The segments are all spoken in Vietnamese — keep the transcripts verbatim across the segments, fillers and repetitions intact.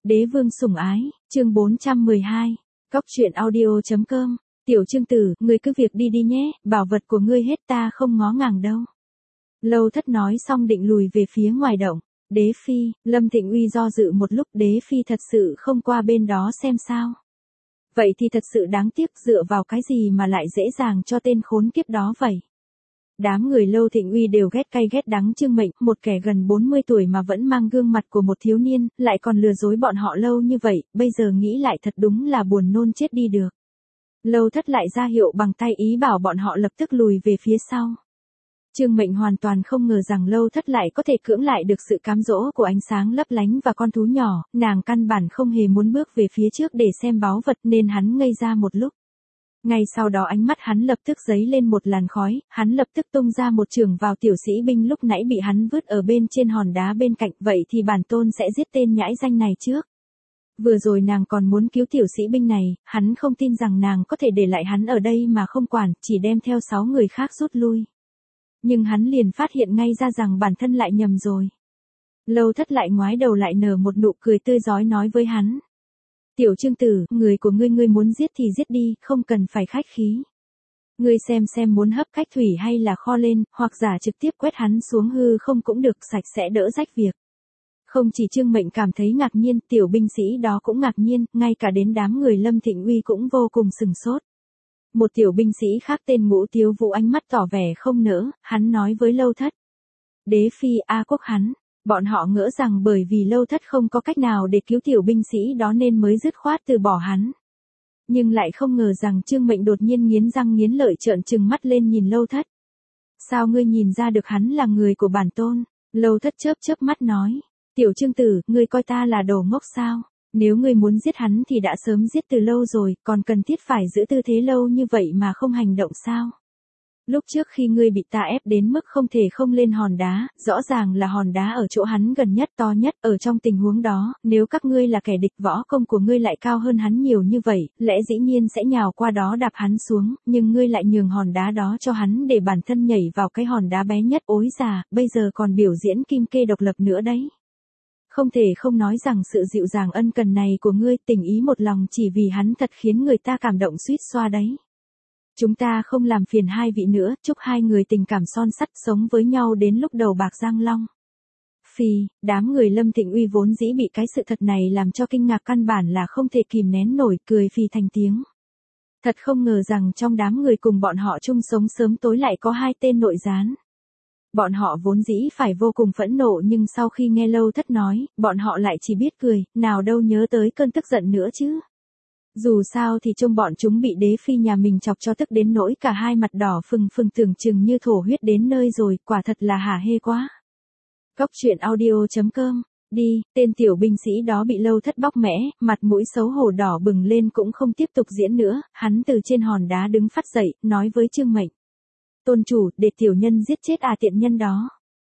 Đế vương sủng ái, chương bốn trăm mười hai, cóc truyện audio.com, tiểu chương tử, ngươi cứ việc đi đi nhé, bảo vật của ngươi hết ta không ngó ngàng đâu. Lâu Thất nói xong định lùi về phía ngoài động. Đế phi, Lâm Thịnh Uy do dự một lúc, đế phi thật sự không qua bên đó xem sao. Vậy thì thật sự đáng tiếc, dựa vào cái gì mà lại dễ dàng cho tên khốn kiếp đó vậy. Đám người Lâu Thịnh Uy đều ghét cay ghét đắng Trương Mệnh, một kẻ gần bốn mươi tuổi mà vẫn mang gương mặt của một thiếu niên, lại còn lừa dối bọn họ lâu như vậy, bây giờ nghĩ lại thật đúng là buồn nôn chết đi được. Lâu Thất lại ra hiệu bằng tay ý bảo bọn họ lập tức lùi về phía sau. Trương Mệnh hoàn toàn không ngờ rằng Lâu Thất lại có thể cưỡng lại được sự cám dỗ của ánh sáng lấp lánh và con thú nhỏ, nàng căn bản không hề muốn bước về phía trước để xem báu vật nên hắn ngây ra một lúc. Ngay sau đó ánh mắt hắn lập tức giấy lên một làn khói, hắn lập tức tung ra một chưởng vào tiểu sĩ binh lúc nãy bị hắn vứt ở bên trên hòn đá bên cạnh, vậy thì bản tôn sẽ giết tên nhãi danh này trước. Vừa rồi nàng còn muốn cứu tiểu sĩ binh này, hắn không tin rằng nàng có thể để lại hắn ở đây mà không quản, chỉ đem theo sáu người khác rút lui. Nhưng hắn liền phát hiện ngay ra rằng bản thân lại nhầm rồi. Lâu Thất lại ngoái đầu lại nở một nụ cười tươi rói nói với hắn. Tiểu Trương tử, người của ngươi ngươi muốn giết thì giết đi, không cần phải khách khí. Ngươi xem xem muốn hấp cách thủy hay là kho lên, hoặc giả trực tiếp quét hắn xuống hư không cũng được, sạch sẽ đỡ rách việc. Không chỉ Trương Mệnh cảm thấy ngạc nhiên, tiểu binh sĩ đó cũng ngạc nhiên, ngay cả đến đám người Lâm Thịnh Uy cũng vô cùng sừng sốt. Một tiểu binh sĩ khác tên Ngũ Tiếu Vũ ánh mắt tỏ vẻ không nỡ, hắn nói với Lâu Thất. Đế phi A Quốc hắn. Bọn họ ngỡ rằng bởi vì Lâu Thất không có cách nào để cứu tiểu binh sĩ đó nên mới dứt khoát từ bỏ hắn. Nhưng lại không ngờ rằng Trương Mệnh đột nhiên nghiến răng nghiến lợi trợn trừng mắt lên nhìn Lâu Thất. Sao ngươi nhìn ra được hắn là người của bản tôn? Lâu Thất chớp chớp mắt nói. Tiểu Trương tử, ngươi coi ta là đồ ngốc sao? Nếu ngươi muốn giết hắn thì đã sớm giết từ lâu rồi, còn cần thiết phải giữ tư thế lâu như vậy mà không hành động sao? Lúc trước khi ngươi bị ta ép đến mức không thể không lên hòn đá, rõ ràng là hòn đá ở chỗ hắn gần nhất to nhất, ở trong tình huống đó, nếu các ngươi là kẻ địch võ công của ngươi lại cao hơn hắn nhiều như vậy, lẽ dĩ nhiên sẽ nhào qua đó đạp hắn xuống, nhưng ngươi lại nhường hòn đá đó cho hắn để bản thân nhảy vào cái hòn đá bé nhất, ối già, bây giờ còn biểu diễn kim kê độc lập nữa đấy. Không thể không nói rằng sự dịu dàng ân cần này của ngươi, tình ý một lòng chỉ vì hắn thật khiến người ta cảm động suýt xoa đấy. Chúng ta không làm phiền hai vị nữa, chúc hai người tình cảm son sắt sống với nhau đến lúc đầu bạc răng long. Phi, đám người Lâm Thịnh Uy vốn dĩ bị cái sự thật này làm cho kinh ngạc căn bản là không thể kìm nén nổi, cười phì thành tiếng. Thật không ngờ rằng trong đám người cùng bọn họ chung sống sớm tối lại có hai tên nội gián. Bọn họ vốn dĩ phải vô cùng phẫn nộ nhưng sau khi nghe Lâu Thất nói, bọn họ lại chỉ biết cười, nào đâu nhớ tới cơn tức giận nữa chứ. Dù sao thì trông bọn chúng bị đế phi nhà mình chọc cho tức đến nỗi cả hai mặt đỏ phừng phừng tưởng chừng như thổ huyết đến nơi rồi, quả thật là hả hê quá. Cóc truyện audio.com, đi, tên tiểu binh sĩ đó bị Lâu Thất bóc mẽ, mặt mũi xấu hổ đỏ bừng lên cũng không tiếp tục diễn nữa, hắn từ trên hòn đá đứng phát dậy, nói với Trương Mệnh. Tôn chủ, để tiểu nhân giết chết à tiện nhân đó.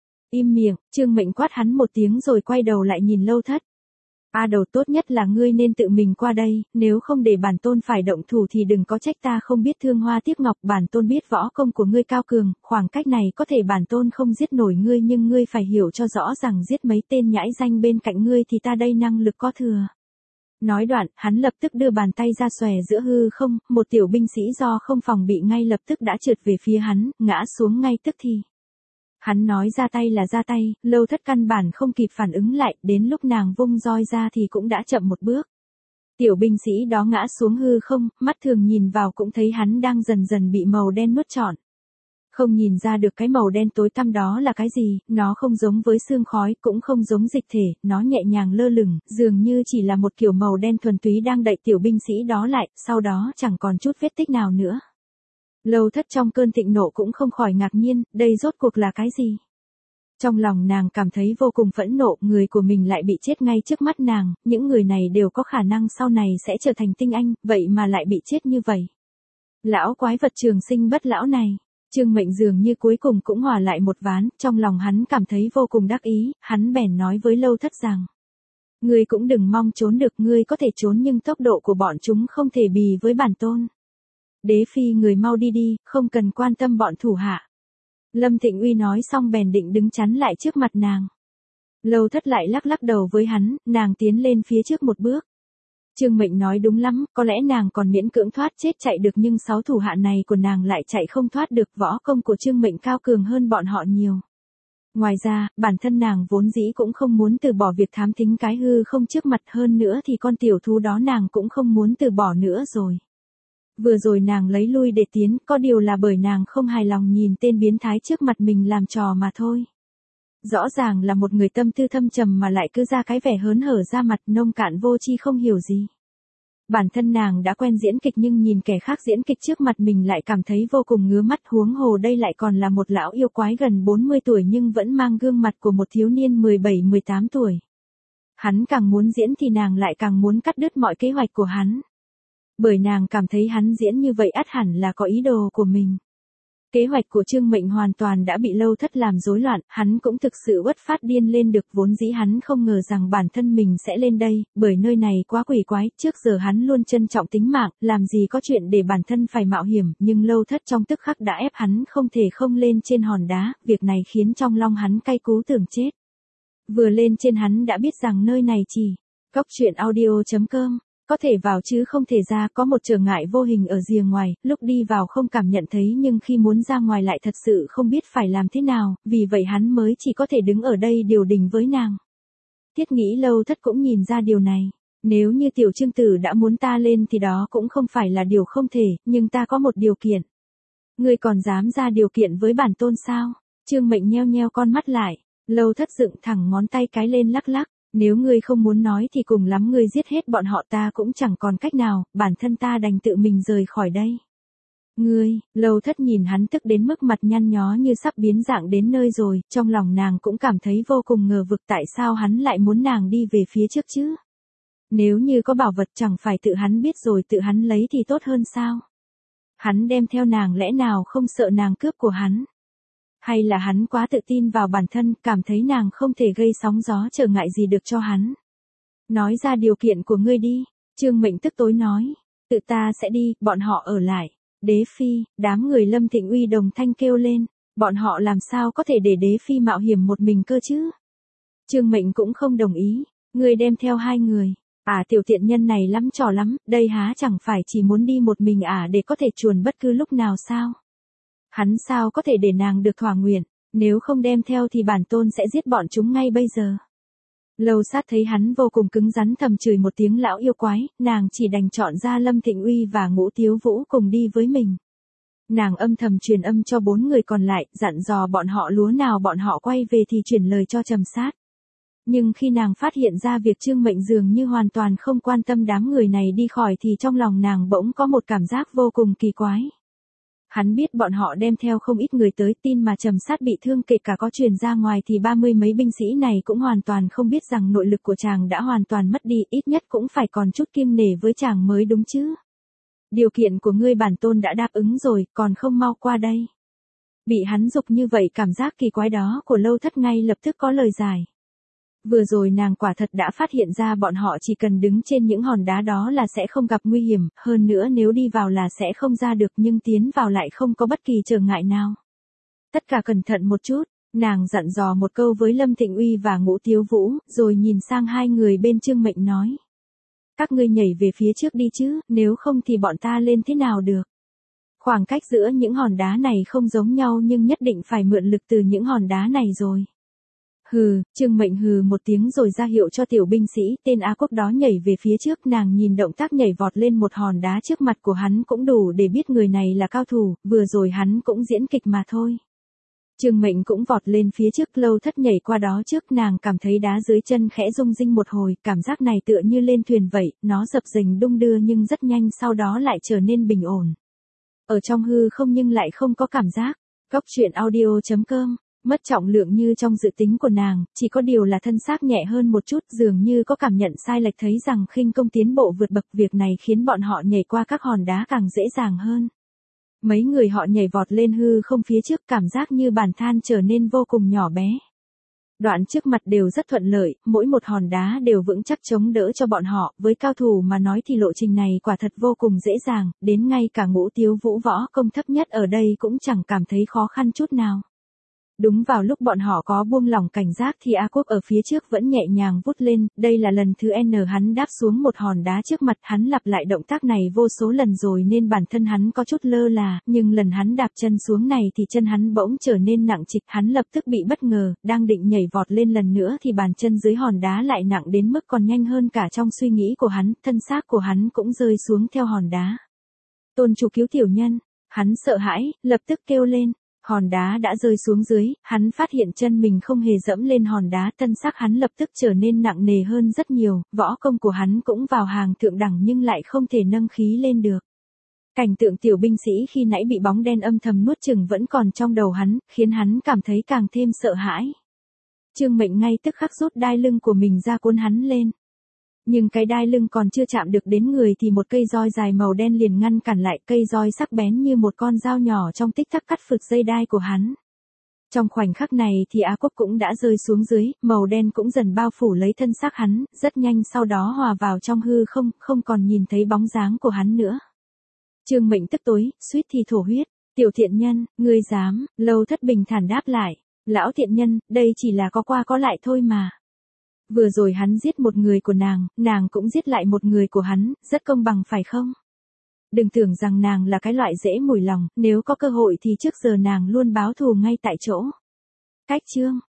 Im miệng, Trương Mệnh quát hắn một tiếng rồi quay đầu lại nhìn Lâu Thất. A đầu, tốt nhất là ngươi nên tự mình qua đây, nếu không để bản tôn phải động thủ thì đừng có trách ta không biết thương hoa tiếc ngọc, bản tôn biết võ công của ngươi cao cường, khoảng cách này có thể bản tôn không giết nổi ngươi nhưng ngươi phải hiểu cho rõ rằng giết mấy tên nhãi danh bên cạnh ngươi thì ta đây năng lực có thừa. Nói đoạn, hắn lập tức đưa bàn tay ra xòe giữa hư không, một tiểu binh sĩ do không phòng bị ngay lập tức đã trượt về phía hắn, ngã xuống ngay tức thì. Hắn nói ra tay là ra tay, Lâu Thất căn bản không kịp phản ứng lại, đến lúc nàng vung roi ra thì cũng đã chậm một bước. Tiểu binh sĩ đó ngã xuống hư không, mắt thường nhìn vào cũng thấy hắn đang dần dần bị màu đen nuốt trọn. Không nhìn ra được cái màu đen tối tăm đó là cái gì, nó không giống với sương khói, cũng không giống dịch thể, nó nhẹ nhàng lơ lửng, dường như chỉ là một kiểu màu đen thuần túy đang đậy tiểu binh sĩ đó lại, sau đó chẳng còn chút vết tích nào nữa. Lâu Thất trong cơn thịnh nộ cũng không khỏi ngạc nhiên, đây rốt cuộc là cái gì? Trong lòng nàng cảm thấy vô cùng phẫn nộ, người của mình lại bị chết ngay trước mắt nàng, những người này đều có khả năng sau này sẽ trở thành tinh anh, vậy mà lại bị chết như vậy. Lão quái vật trường sinh bất lão này. Trương Mệnh dường như cuối cùng cũng hòa lại một ván, trong lòng hắn cảm thấy vô cùng đắc ý, hắn bèn nói với Lâu Thất rằng. Ngươi cũng đừng mong trốn được, ngươi có thể trốn nhưng tốc độ của bọn chúng không thể bì với bản tôn. Đế phi người mau đi đi, không cần quan tâm bọn thủ hạ. Lâm Thịnh Uy nói xong bèn định đứng chắn lại trước mặt nàng. Lâu Thất lại lắc lắc đầu với hắn, nàng tiến lên phía trước một bước. Trương Mệnh nói đúng lắm, có lẽ nàng còn miễn cưỡng thoát chết chạy được nhưng sáu thủ hạ này của nàng lại chạy không thoát được, võ công của Trương Mệnh cao cường hơn bọn họ nhiều. Ngoài ra, bản thân nàng vốn dĩ cũng không muốn từ bỏ việc thám thính cái hư không trước mặt, hơn nữa thì con tiểu thú đó nàng cũng không muốn từ bỏ nữa rồi. Vừa rồi nàng lấy lui để tiến, có điều là bởi nàng không hài lòng nhìn tên biến thái trước mặt mình làm trò mà thôi. Rõ ràng là một người tâm tư thâm trầm mà lại cứ ra cái vẻ hớn hở ra mặt, nông cạn vô tri không hiểu gì. Bản thân nàng đã quen diễn kịch nhưng nhìn kẻ khác diễn kịch trước mặt mình lại cảm thấy vô cùng ngứa mắt, huống hồ đây lại còn là một lão yêu quái gần bốn mươi tuổi nhưng vẫn mang gương mặt của một thiếu niên mười bảy mười tám tuổi. Hắn càng muốn diễn thì nàng lại càng muốn cắt đứt mọi kế hoạch của hắn. Bởi nàng cảm thấy hắn diễn như vậy ắt hẳn là có ý đồ của mình. Kế hoạch của Trương Mệnh hoàn toàn đã bị Lâu Thất làm rối loạn, hắn cũng thực sự uất phát điên lên được, vốn dĩ hắn không ngờ rằng bản thân mình sẽ lên đây, bởi nơi này quá quỷ quái, trước giờ hắn luôn trân trọng tính mạng, làm gì có chuyện để bản thân phải mạo hiểm, nhưng Lâu Thất trong tức khắc đã ép hắn không thể không lên trên hòn đá, việc này khiến trong lòng hắn cay cú tưởng chết. Vừa lên trên hắn đã biết rằng nơi này chỉ cóc truyện audio chấm com. Có thể vào chứ không thể ra, có một trở ngại vô hình ở rìa ngoài, lúc đi vào không cảm nhận thấy nhưng khi muốn ra ngoài lại thật sự không biết phải làm thế nào, vì vậy hắn mới chỉ có thể đứng ở đây điều đình với nàng. Thiết nghĩ Lâu Thất cũng nhìn ra điều này, nếu như tiểu Trương Tử đã muốn ta lên thì đó cũng không phải là điều không thể, nhưng ta có một điều kiện. Ngươi còn dám ra điều kiện với bản tôn sao? Trương Mệnh nheo nheo con mắt lại, Lâu Thất dựng thẳng ngón tay cái lên lắc lắc. Nếu ngươi không muốn nói thì cùng lắm ngươi giết hết bọn họ, ta cũng chẳng còn cách nào, bản thân ta đành tự mình rời khỏi đây. Ngươi, Lâu Thất nhìn hắn tức đến mức mặt nhăn nhó như sắp biến dạng đến nơi rồi, trong lòng nàng cũng cảm thấy vô cùng ngờ vực tại sao hắn lại muốn nàng đi về phía trước chứ. Nếu như có bảo vật chẳng phải tự hắn biết rồi tự hắn lấy thì tốt hơn sao? Hắn đem theo nàng lẽ nào không sợ nàng cướp của hắn? Hay là hắn quá tự tin vào bản thân, cảm thấy nàng không thể gây sóng gió trở ngại gì được cho hắn? Nói ra điều kiện của ngươi đi, Trương Mệnh tức tối nói, tự ta sẽ đi, bọn họ ở lại. Đế Phi, đám người Lâm Thịnh Uy đồng thanh kêu lên, bọn họ làm sao có thể để Đế Phi mạo hiểm một mình cơ chứ? Trương Mệnh cũng không đồng ý, ngươi đem theo hai người. À, tiểu tiện nhân này lắm trò lắm, đây há chẳng phải chỉ muốn đi một mình à để có thể chuồn bất cứ lúc nào sao? Hắn sao có thể để nàng được thỏa nguyện, nếu không đem theo thì bản tôn sẽ giết bọn chúng ngay bây giờ. Lâu Sát thấy hắn vô cùng cứng rắn thầm chửi một tiếng lão yêu quái, nàng chỉ đành chọn ra Lâm Thịnh Uy và Ngũ Tiếu Vũ cùng đi với mình. Nàng âm thầm truyền âm cho bốn người còn lại, dặn dò bọn họ lúa nào bọn họ quay về thì chuyển lời cho Trầm Sát. Nhưng khi nàng phát hiện ra việc Trương Mệnh dường như hoàn toàn không quan tâm đám người này đi khỏi thì trong lòng nàng bỗng có một cảm giác vô cùng kỳ quái. Hắn biết bọn họ đem theo không ít người tới, tin mà Trầm Sát bị thương kể cả có truyền ra ngoài thì ba mươi mấy binh sĩ này cũng hoàn toàn không biết rằng nội lực của chàng đã hoàn toàn mất đi, ít nhất cũng phải còn chút kiêng nể với chàng mới đúng chứ. Điều kiện của ngươi bản tôn đã đáp ứng rồi, còn không mau qua đây. Bị hắn giục như vậy, cảm giác kỳ quái đó của Lâu Thất ngay lập tức có lời giải. Vừa rồi nàng quả thật đã phát hiện ra bọn họ chỉ cần đứng trên những hòn đá đó là sẽ không gặp nguy hiểm, hơn nữa nếu đi vào là sẽ không ra được nhưng tiến vào lại không có bất kỳ trở ngại nào. Tất cả cẩn thận một chút, nàng dặn dò một câu với Lâm Thịnh Uy và Ngũ Tiếu Vũ, rồi nhìn sang hai người bên Trương Mệnh nói. Các ngươi nhảy về phía trước đi chứ, nếu không thì bọn ta lên thế nào được. Khoảng cách giữa những hòn đá này không giống nhau nhưng nhất định phải mượn lực từ những hòn đá này rồi. Hừ, Trương Mệnh hừ một tiếng rồi ra hiệu cho tiểu binh sĩ, tên A Quốc đó nhảy về phía trước, nàng nhìn động tác nhảy vọt lên một hòn đá trước mặt của hắn cũng đủ để biết người này là cao thủ, vừa rồi hắn cũng diễn kịch mà thôi. Trương Mệnh cũng vọt lên phía trước, Lâu Thất nhảy qua đó trước, nàng cảm thấy đá dưới chân khẽ rung rinh một hồi, cảm giác này tựa như lên thuyền vậy, nó dập dềnh đung đưa nhưng rất nhanh sau đó lại trở nên bình ổn. Ở trong hư không nhưng lại không có cảm giác. Cóc truyện audio chấm com. Mất trọng lượng như trong dự tính của nàng, chỉ có điều là thân xác nhẹ hơn một chút, dường như có cảm nhận sai lệch thấy rằng khinh công tiến bộ vượt bậc, việc này khiến bọn họ nhảy qua các hòn đá càng dễ dàng hơn. Mấy người họ nhảy vọt lên hư không phía trước, cảm giác như bàn than trở nên vô cùng nhỏ bé. Đoạn trước mặt đều rất thuận lợi, mỗi một hòn đá đều vững chắc chống đỡ cho bọn họ, với cao thủ mà nói thì lộ trình này quả thật vô cùng dễ dàng, đến ngay cả Ngũ Tiếu Vũ võ công thấp nhất ở đây cũng chẳng cảm thấy khó khăn chút nào. Đúng vào lúc bọn họ có buông lỏng cảnh giác thì A Quốc ở phía trước vẫn nhẹ nhàng vút lên, đây là lần thứ N hắn đáp xuống một hòn đá trước mặt, hắn lặp lại động tác này vô số lần rồi nên bản thân hắn có chút lơ là, nhưng lần hắn đạp chân xuống này thì chân hắn bỗng trở nên nặng trịch, hắn lập tức bị bất ngờ, đang định nhảy vọt lên lần nữa thì bàn chân dưới hòn đá lại nặng đến mức còn nhanh hơn cả trong suy nghĩ của hắn, thân xác của hắn cũng rơi xuống theo hòn đá. Tôn chủ cứu tiểu nhân, hắn sợ hãi, lập tức kêu lên. Hòn đá đã rơi xuống dưới, hắn phát hiện chân mình không hề dẫm lên hòn đá, thân xác hắn lập tức trở nên nặng nề hơn rất nhiều, võ công của hắn cũng vào hàng thượng đẳng nhưng lại không thể nâng khí lên được. Cảnh tượng tiểu binh sĩ khi nãy bị bóng đen âm thầm nuốt chửng vẫn còn trong đầu hắn, khiến hắn cảm thấy càng thêm sợ hãi. Trương Mệnh ngay tức khắc rút đai lưng của mình ra cuốn hắn lên. Nhưng cái đai lưng còn chưa chạm được đến người thì một cây roi dài màu đen liền ngăn cản lại, cây roi sắc bén như một con dao nhỏ trong tích tắc cắt phượt dây đai của hắn. Trong khoảnh khắc này thì Á Quốc cũng đã rơi xuống dưới, màu đen cũng dần bao phủ lấy thân xác hắn, rất nhanh sau đó hòa vào trong hư không, không còn nhìn thấy bóng dáng của hắn nữa. Trương Mệnh tức tối, suýt thì thổ huyết, tiểu thiện nhân, ngươi dám, Lâu Thất bình thản đáp lại, lão thiện nhân, đây chỉ là có qua có lại thôi mà. Vừa rồi hắn giết một người của nàng, nàng cũng giết lại một người của hắn, rất công bằng phải không? Đừng tưởng rằng nàng là cái loại dễ mùi lòng, nếu có cơ hội thì trước giờ nàng luôn báo thù ngay tại chỗ. Cách chương